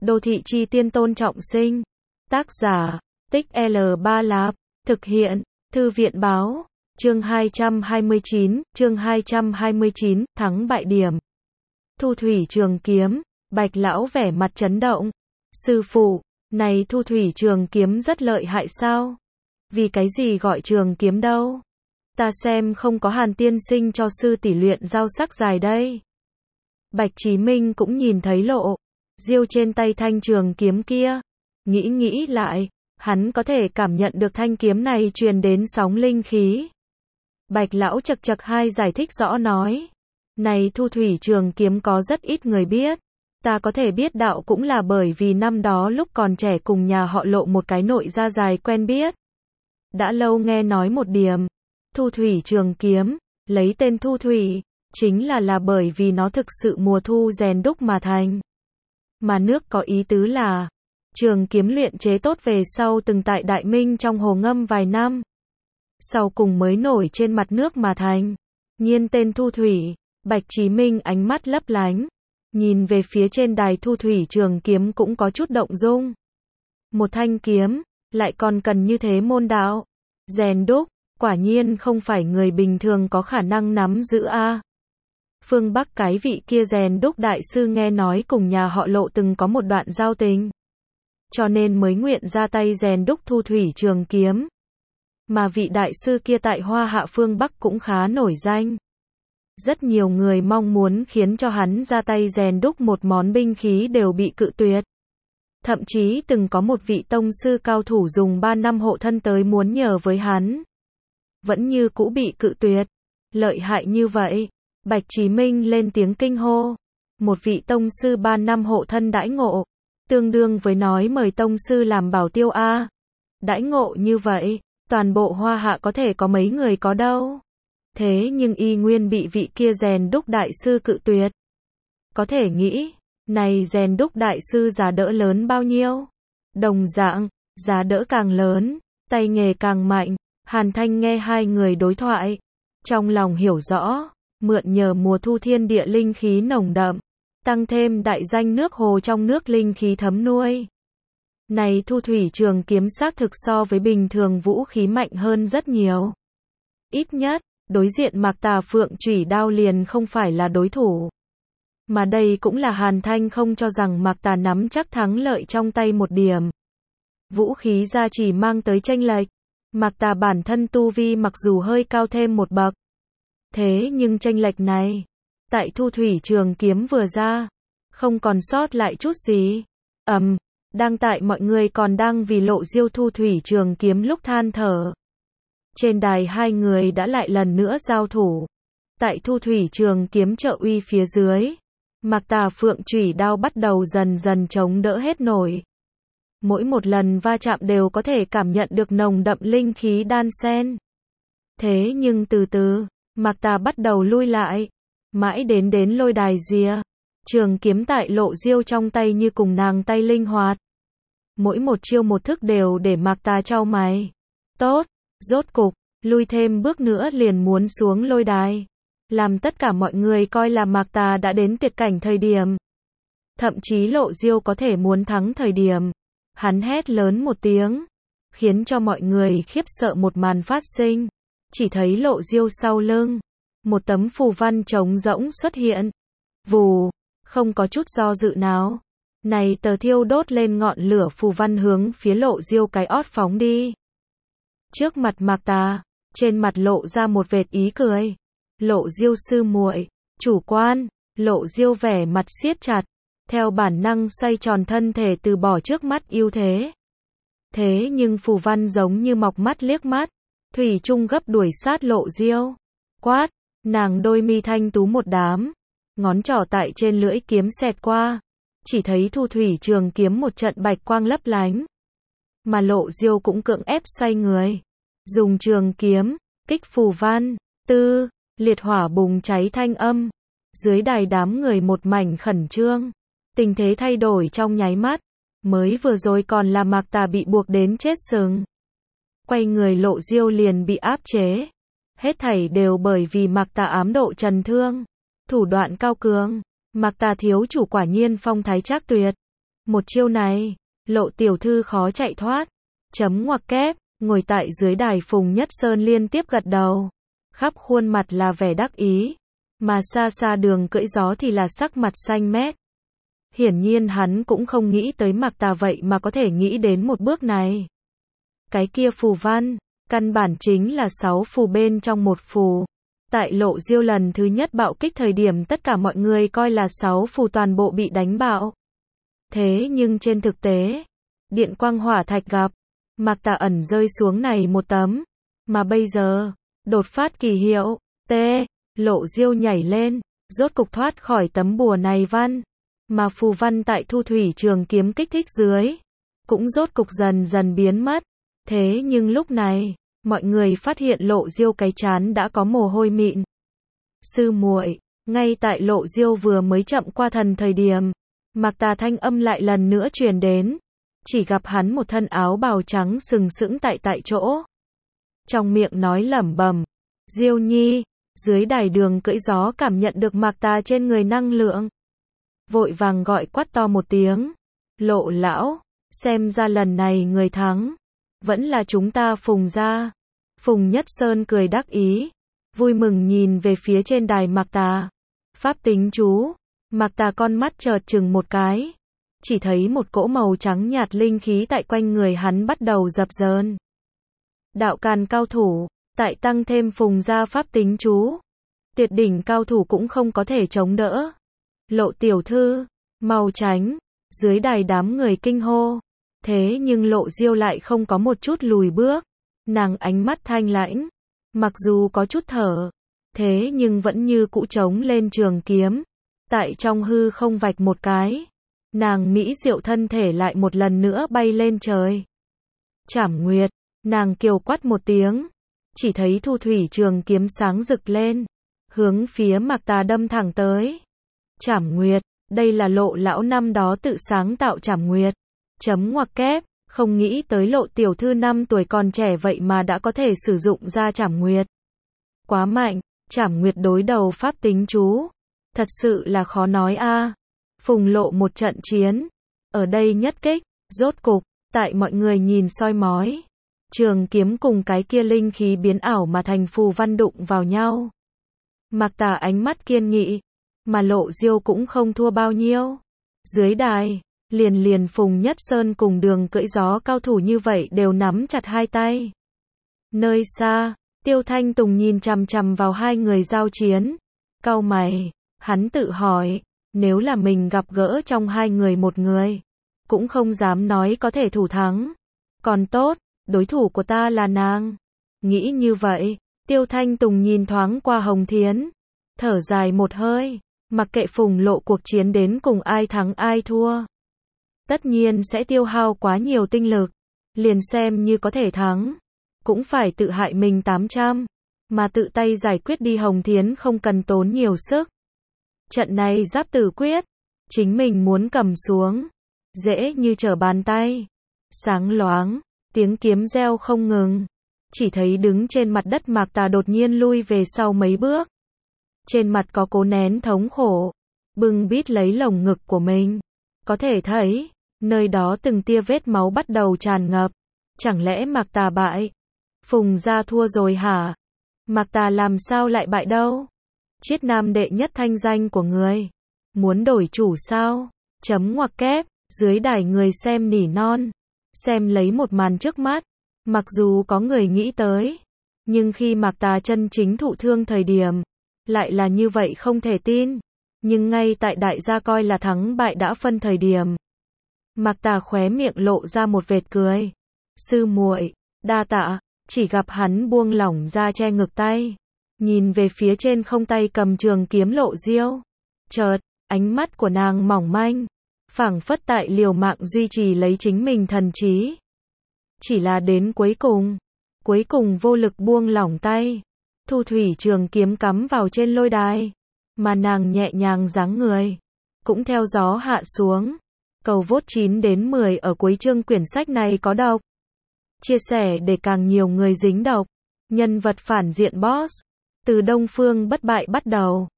Đô thị chi tiên Tôn Trọng Sinh. Tác giả, Tích L3 Lạp. Thực hiện, Thư viện báo. Chương 229, thắng bại điểm. Thu thủy trường kiếm, Bạch lão vẻ mặt chấn động. Sư phụ, này thu thủy trường kiếm rất lợi hại sao? Vì cái gì gọi trường kiếm đâu? Ta xem không có Hàn tiên sinh cho sư tỷ luyện dao sắc dài đây. Bạch Chí Minh cũng nhìn thấy Lộ Diêu trên tay thanh trường kiếm kia. Nghĩ lại, hắn có thể cảm nhận được thanh kiếm này truyền đến sóng linh khí. Bạch lão chậc chậc hai giải thích rõ nói. Này thu thủy trường kiếm có rất ít người biết. Ta có thể biết đạo cũng là bởi vì năm đó lúc còn trẻ cùng nhà họ Lộ một cái nội gia dài quen biết. Đã lâu nghe nói một điểm. Thu thủy trường kiếm, lấy tên thu thủy, chính là bởi vì nó thực sự mùa thu rèn đúc mà thành. Mà nước có ý tứ là, trường kiếm luyện chế tốt về sau từng tại Đại Minh trong hồ ngâm vài năm. Sau cùng mới nổi trên mặt nước mà thành. Nhiên tên thu thủy, Bạch Chí Minh ánh mắt lấp lánh. Nhìn về phía trên đài thu thủy trường kiếm cũng có chút động dung. Một thanh kiếm, lại còn cần như thế môn đạo. Rèn đúc, quả nhiên không phải người bình thường có khả năng nắm giữ a. Phương Bắc cái vị kia rèn đúc đại sư nghe nói cùng nhà họ Lộ từng có một đoạn giao tình. Cho nên mới nguyện ra tay rèn đúc thu thủy trường kiếm. Mà vị đại sư kia tại Hoa Hạ phương Bắc cũng khá nổi danh. Rất nhiều người mong muốn khiến cho hắn ra tay rèn đúc một món binh khí đều bị cự tuyệt. Thậm chí từng có một vị tông sư cao thủ dùng 3 năm hộ thân tới muốn nhờ với hắn. Vẫn như cũ bị cự tuyệt. Lợi hại như vậy. Bạch Chí Minh lên tiếng kinh hô. Một vị tông sư 3 năm hộ thân đãi ngộ. Tương đương với nói mời tông sư làm bảo tiêu a. Đãi ngộ như vậy, toàn bộ Hoa Hạ có thể có mấy người có đâu. Thế nhưng y nguyên bị vị kia rèn đúc đại sư cự tuyệt. Có thể nghĩ, này rèn đúc đại sư giá đỡ lớn bao nhiêu? Đồng dạng, giá đỡ càng lớn, tay nghề càng mạnh. Hàn Thanh nghe hai người đối thoại. Trong lòng hiểu rõ, mượn nhờ mùa thu thiên địa linh khí nồng đậm. Tăng thêm đại danh nước hồ trong nước linh khí thấm nuôi. Này thu thủy trường kiếm xác thực so với bình thường vũ khí mạnh hơn rất nhiều. Ít nhất, đối diện Mạc Tà Phượng chủy đao liền không phải là đối thủ. Mà đây cũng là Hàn Thanh không cho rằng Mạc Tà nắm chắc thắng lợi trong tay một điểm. Vũ khí gia chỉ mang tới chênh lệch. Mạc Tà bản thân tu vi mặc dù hơi cao thêm một bậc. Thế nhưng chênh lệch này, tại thu thủy trường kiếm vừa ra, không còn sót lại chút gì. Đang tại mọi người còn đang vì Lộ Diêu thu thủy trường kiếm lúc than thở. Trên đài hai người đã lại lần nữa giao thủ. Tại thu thủy trường kiếm trợ uy phía dưới, Mạc Tà Phượng chủy đao bắt đầu dần dần chống đỡ hết nổi. Mỗi một lần va chạm đều có thể cảm nhận được nồng đậm linh khí đan xen. Thế nhưng từ từ, Mạc Tà bắt đầu lui lại. Mãi đến lôi đài rìa. Trường kiếm tại Lộ Diêu trong tay như cùng nàng tay linh hoạt. Mỗi một chiêu một thức đều để Mạc Tà chau mày. Tốt, rốt cục, lui thêm bước nữa liền muốn xuống lôi đài. Làm tất cả mọi người coi là Mạc Tà đã đến tuyệt cảnh thời điểm. Thậm chí Lộ Diêu có thể muốn thắng thời điểm. Hắn hét lớn một tiếng, khiến cho mọi người khiếp sợ một màn phát sinh. Chỉ thấy Lộ Diêu sau lưng, một tấm phù văn trống rỗng xuất hiện. Vù, không có chút do dự nào. Này tờ thiêu đốt lên ngọn lửa phù văn hướng phía Lộ Diêu cái ót phóng đi. Trước mặt Mạc Tà, trên mặt lộ ra một vệt ý cười. Lộ Diêu sư muội, chủ quan. Lộ Diêu vẻ mặt siết chặt, theo bản năng xoay tròn thân thể từ bỏ trước mắt ưu thế. Thế nhưng phù văn giống như mọc mắt liếc mắt, thủy chung gấp đuổi sát Lộ Diêu. Quát, nàng đôi mi thanh tú một đám, ngón trỏ tại trên lưỡi kiếm xẹt qua, chỉ thấy thu thủy trường kiếm một trận bạch quang lấp lánh. Mà Lộ Diêu cũng cưỡng ép xoay người, dùng trường kiếm kích phù văn, liệt hỏa bùng cháy thanh âm. Dưới đài đám người một mảnh khẩn trương, tình thế thay đổi trong nháy mắt. Mới vừa rồi còn là Mạc Tà bị buộc đến chết sừng, quay người Lộ Diêu liền bị áp chế. Hết thảy đều bởi vì Mạc Tà ám độ trần thương, thủ đoạn cao cường. Mạc Tà thiếu chủ quả nhiên phong thái trác tuyệt. Một chiêu này, Lộ tiểu thư khó chạy thoát. Chấm ngoặc kép, ngồi tại dưới đài Phùng Nhất Sơn liên tiếp gật đầu. Khắp khuôn mặt là vẻ đắc ý. Mà xa xa Đường Cưỡi Gió thì là sắc mặt xanh mét. Hiển nhiên hắn cũng không nghĩ tới Mạc Tà vậy mà có thể nghĩ đến một bước này. Cái kia phù văn, căn bản chính là 6 phù bên trong một phù. Tại Lộ Diêu lần thứ nhất bạo kích thời điểm tất cả mọi người coi là 6 phù toàn bộ bị đánh bạo. Thế nhưng trên thực tế, điện quang hỏa thạch gặp, Mạc Tà ẩn rơi xuống này một tấm. Mà bây giờ, đột phát kỳ hiệu, Lộ Diêu nhảy lên, rốt cục thoát khỏi tấm bùa này văn. Mà phù văn tại Thu Thủy Trường Kiếm kích thích dưới, cũng rốt cục dần dần biến mất. Thế nhưng lúc này, mọi người phát hiện Lộ Diêu cái trán đã có mồ hôi mịn. Sư muội, ngay tại Lộ Diêu vừa mới chậm qua thần thời điểm, Mạc Tà thanh âm lại lần nữa truyền đến. Chỉ gặp hắn một thân áo bào trắng sừng sững tại chỗ. Trong miệng nói lẩm bẩm, Diêu nhi, dưới đài Đường Cưỡi Gió cảm nhận được Mạc Tà trên người năng lượng. Vội vàng gọi quát to một tiếng. Lộ lão, xem ra lần này người thắng vẫn là chúng ta Phùng gia. Phùng Nhất Sơn cười đắc ý, vui mừng nhìn về phía trên đài Mạc Tà. Pháp tính chú, Mạc Tà con mắt chợt chừng một cái. Chỉ thấy một cỗ màu trắng nhạt linh khí tại quanh người hắn bắt đầu dập dờn. Đạo càn cao thủ, tại tăng thêm Phùng gia pháp tính chú. Tuyệt đỉnh cao thủ cũng không có thể chống đỡ. Lộ tiểu thư, mau tránh, dưới đài đám người kinh hô. Thế nhưng Lộ Diêu lại không có một chút lùi bước. Nàng ánh mắt thanh lãnh, mặc dù có chút thở, thế nhưng vẫn như cũ chống lên trường kiếm. Tại trong hư không vạch một cái, nàng mỹ diệu thân thể lại một lần nữa bay lên trời. Trảm Nguyệt, nàng kiều quát một tiếng, chỉ thấy Thu Thủy Trường Kiếm sáng rực lên, hướng phía Mạc Tà đâm thẳng tới. Trảm Nguyệt, đây là Lộ lão năm đó tự sáng tạo Trảm Nguyệt. Chấm ngoặc kép, không nghĩ tới Lộ tiểu thư 5 tuổi còn trẻ vậy mà đã có thể sử dụng ra Trảm Nguyệt. Quá mạnh, Trảm Nguyệt đối đầu pháp tính chú. Thật sự là khó nói a. Phùng Lộ một trận chiến, ở đây nhất kích, rốt cục, tại mọi người nhìn soi mói. Trường kiếm cùng cái kia linh khí biến ảo mà thành phù văn đụng vào nhau. Mạc Tà ánh mắt kiên nghị, mà Lộ Diêu cũng không thua bao nhiêu. Dưới đài, liền Phùng Nhất Sơn cùng Đường Cưỡi Gió cao thủ như vậy đều nắm chặt hai tay. Nơi xa, Tiêu Thanh Tùng nhìn chằm chằm vào hai người giao chiến. Cau mày, hắn tự hỏi, nếu là mình gặp gỡ trong hai người một người, cũng không dám nói có thể thủ thắng. Còn tốt, đối thủ của ta là nàng. Nghĩ như vậy, Tiêu Thanh Tùng nhìn thoáng qua Hồng Thiến, thở dài một hơi, mặc kệ Phùng Lộ cuộc chiến đến cùng ai thắng ai thua. Tất nhiên sẽ tiêu hao quá nhiều tinh lực, liền xem như có thể thắng, cũng phải tự hại mình 800, mà tự tay giải quyết đi Hồng Thiến không cần tốn nhiều sức. Trận này giáp tử quyết, chính mình muốn cầm xuống, dễ như trở bàn tay. Sáng loáng, tiếng kiếm reo không ngừng, chỉ thấy đứng trên mặt đất Mạc Tà đột nhiên lui về sau mấy bước. Trên mặt có cố nén thống khổ, bưng bít lấy lồng ngực của mình. Có thể thấy, nơi đó từng tia vết máu bắt đầu tràn ngập. Chẳng lẽ Mạc Tà bại? Phùng gia thua rồi hả? Mạc Tà làm sao lại bại đâu? Chiết Nam đệ nhất thanh danh của người. Muốn đổi chủ sao? Chấm ngoặc kép, dưới đài người xem nỉ non. Xem lấy một màn trước mắt. Mặc dù có người nghĩ tới, nhưng khi Mạc Tà chân chính thụ thương thời điểm, lại là như vậy không thể tin. Nhưng ngay tại đại gia coi là thắng bại đã phân thời điểm, Mạc Tà khóe miệng lộ ra một vệt cười. Sư muội, đa tạ. Chỉ gặp hắn buông lỏng ra che ngực tay, nhìn về phía trên không tay cầm trường kiếm Lộ Diêu. Chợt, ánh mắt của nàng mỏng manh, phảng phất tại liều mạng duy trì lấy chính mình thần trí. Chỉ là đến cuối cùng vô lực buông lỏng tay. Thu Thủy Trường Kiếm cắm vào trên lôi đài, mà nàng nhẹ nhàng giáng người, cũng theo gió hạ xuống. Cầu vote 9 đến 10 ở cuối chương quyển sách này có độc. Chia sẻ để càng nhiều người dính độc. Nhân vật phản diện boss, từ Đông Phương bất bại bắt đầu.